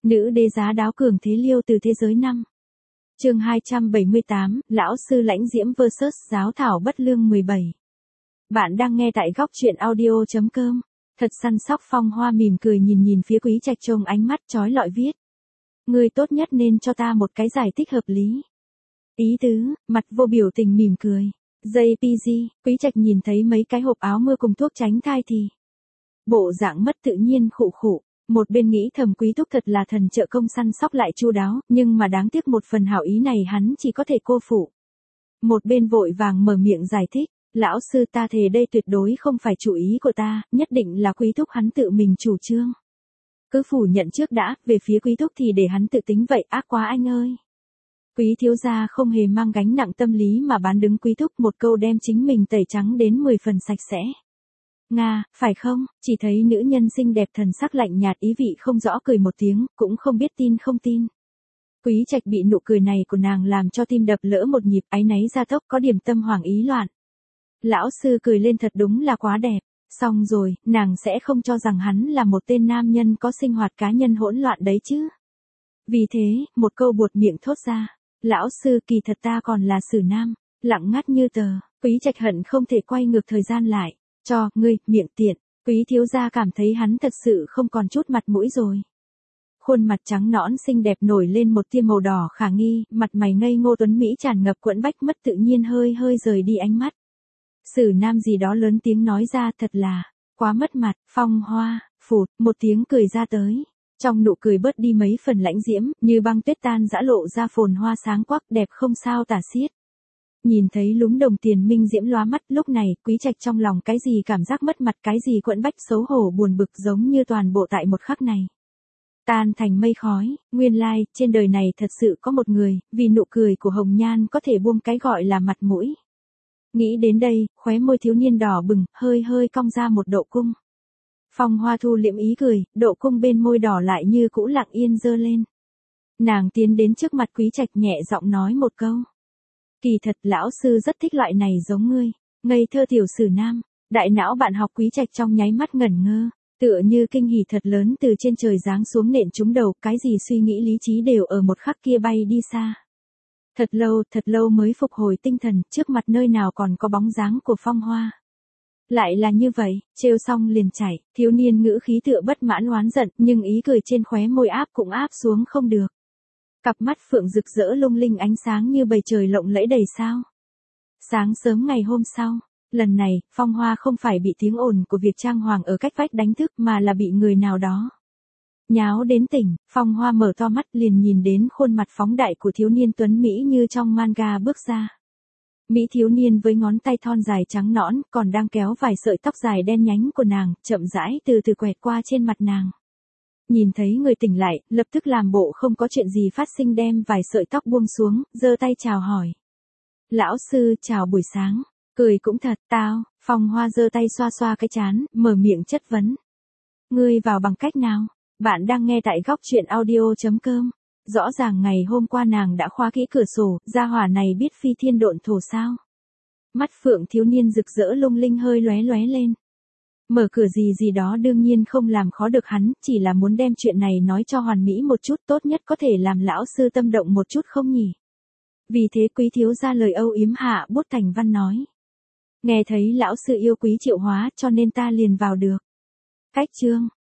Nữ đế giá đáo cường thế liêu từ thế giới năm. Chương 278, lão sư lãnh diễm vs giáo thảo bất lương 17. Bạn đang nghe tại góc truyện audio.com. Thật săn sóc Phong Hoa mỉm cười nhìn phía Quý Trạch trông ánh mắt chói lọi viết. Ngươi tốt nhất nên cho ta một cái giải thích hợp lý. Ý tứ, mặt vô biểu tình mỉm cười. JPG, Quý Trạch nhìn thấy mấy cái hộp áo mưa cùng thuốc tránh thai thì bộ dạng mất tự nhiên khụ khụ. Một bên nghĩ thầm Quý thúc thật là thần trợ công săn sóc lại chu đáo, nhưng mà đáng tiếc một phần hảo ý này hắn chỉ có thể cô phụ. Một bên vội vàng mở miệng giải thích, lão sư ta thề đây tuyệt đối không phải chủ ý của ta, nhất định là Quý thúc hắn tự mình chủ trương. Cứ phủ nhận trước đã, về phía Quý thúc thì để hắn tự tính vậy, ác quá anh ơi. Quý thiếu gia không hề mang gánh nặng tâm lý mà bán đứng Quý thúc, một câu đem chính mình tẩy trắng đến 10 phần sạch sẽ. Nga, phải không? Chỉ thấy nữ nhân xinh đẹp thần sắc lạnh nhạt ý vị không rõ cười một tiếng, cũng không biết tin không tin. Quý Trạch bị nụ cười này của nàng làm cho tim đập lỡ một nhịp, áy náy gia tốc, có điểm tâm hoảng ý loạn. Lão sư cười lên thật đúng là quá đẹp. Xong rồi, nàng sẽ không cho rằng hắn là một tên nam nhân có sinh hoạt cá nhân hỗn loạn đấy chứ. Vì thế, một câu buột miệng thốt ra. Lão sư kỳ thật ta còn là xử nam. Lặng ngắt như tờ, Quý Trạch hận không thể quay ngược thời gian lại. Cho, ngươi, miệng tiện. Quý thiếu gia cảm thấy hắn thật sự không còn chút mặt mũi rồi. Khuôn mặt trắng nõn xinh đẹp nổi lên một tia màu đỏ khả nghi, mặt mày ngây ngô tuấn mỹ tràn ngập quẫn bách mất tự nhiên hơi rời đi ánh mắt. Sử nam gì đó lớn tiếng nói ra thật là, quá mất mặt, Phong Hoa, phụt, một tiếng cười ra tới. Trong nụ cười bớt đi mấy phần lãnh diễm, như băng tuyết tan dã lộ ra phồn hoa sáng quắc đẹp không sao tả xiết. Nhìn thấy lúm đồng tiền minh diễm lóa mắt, lúc này, Quý Trạch trong lòng cái gì cảm giác mất mặt, cái gì quẫn bách xấu hổ buồn bực giống như toàn bộ tại một khắc này. Tan thành mây khói, nguyên lai, trên đời này thật sự có một người, vì nụ cười của hồng nhan có thể buông cái gọi là mặt mũi. Nghĩ đến đây, khóe môi thiếu niên đỏ bừng, hơi cong ra một độ cung. Phong Hoa thu liễm ý cười, độ cung bên môi đỏ lại như cũ lặng yên dơ lên. Nàng tiến đến trước mặt Quý Trạch nhẹ giọng nói một câu. Kỳ thật lão sư rất thích loại này giống ngươi, ngây thơ tiểu sử nam. Đại não bạn học Quý Trạch trong nháy mắt ngẩn ngơ, tựa như kinh hỉ thật lớn từ trên trời giáng xuống nện trúng đầu, cái gì suy nghĩ lý trí đều ở một khắc kia bay đi xa. Thật lâu mới phục hồi tinh thần, trước mặt nơi nào còn có bóng dáng của Phong Hoa. Lại là như vậy, trêu xong liền chảy, thiếu niên ngữ khí tựa bất mãn oán giận, nhưng ý cười trên khóe môi áp cũng áp xuống không được. Cặp mắt phượng rực rỡ lung linh ánh sáng như bầy trời lộng lẫy đầy sao. Sáng sớm ngày hôm sau, lần này, Phong Hoa không phải bị tiếng ồn của việc trang hoàng ở cách vách đánh thức mà là bị người nào đó nháo đến tỉnh. Phong Hoa mở to mắt liền nhìn đến khuôn mặt phóng đại của thiếu niên tuấn Mỹ như trong manga bước ra. Mỹ thiếu niên với ngón tay thon dài trắng nõn còn đang kéo vài sợi tóc dài đen nhánh của nàng, chậm rãi từ từ quẹt qua trên mặt nàng. Nhìn thấy người tỉnh lại, lập tức làm bộ không có chuyện gì phát sinh đem vài sợi tóc buông xuống, giơ tay chào hỏi. Lão sư chào buổi sáng, cười cũng thật, tao. Phong Hoa giơ tay xoa xoa cái trán, mở miệng chất vấn. Ngươi vào bằng cách nào? Bạn đang nghe tại góc truyện audio.com. Rõ ràng ngày hôm qua nàng đã khóa kỹ cửa sổ, gia hỏa này biết phi thiên độn thổ sao? Mắt phượng thiếu niên rực rỡ lung linh hơi lóe lên. Mở cửa gì đó đương nhiên không làm khó được hắn, chỉ là muốn đem chuyện này nói cho hoàn mỹ một chút, tốt nhất có thể làm lão sư tâm động một chút không nhỉ? Vì thế Quý thiếu gia lời âu yếm hạ bút thành văn nói. Nghe thấy lão sư yêu Quý Triệu Hóa cho nên ta liền vào được. Cách chương,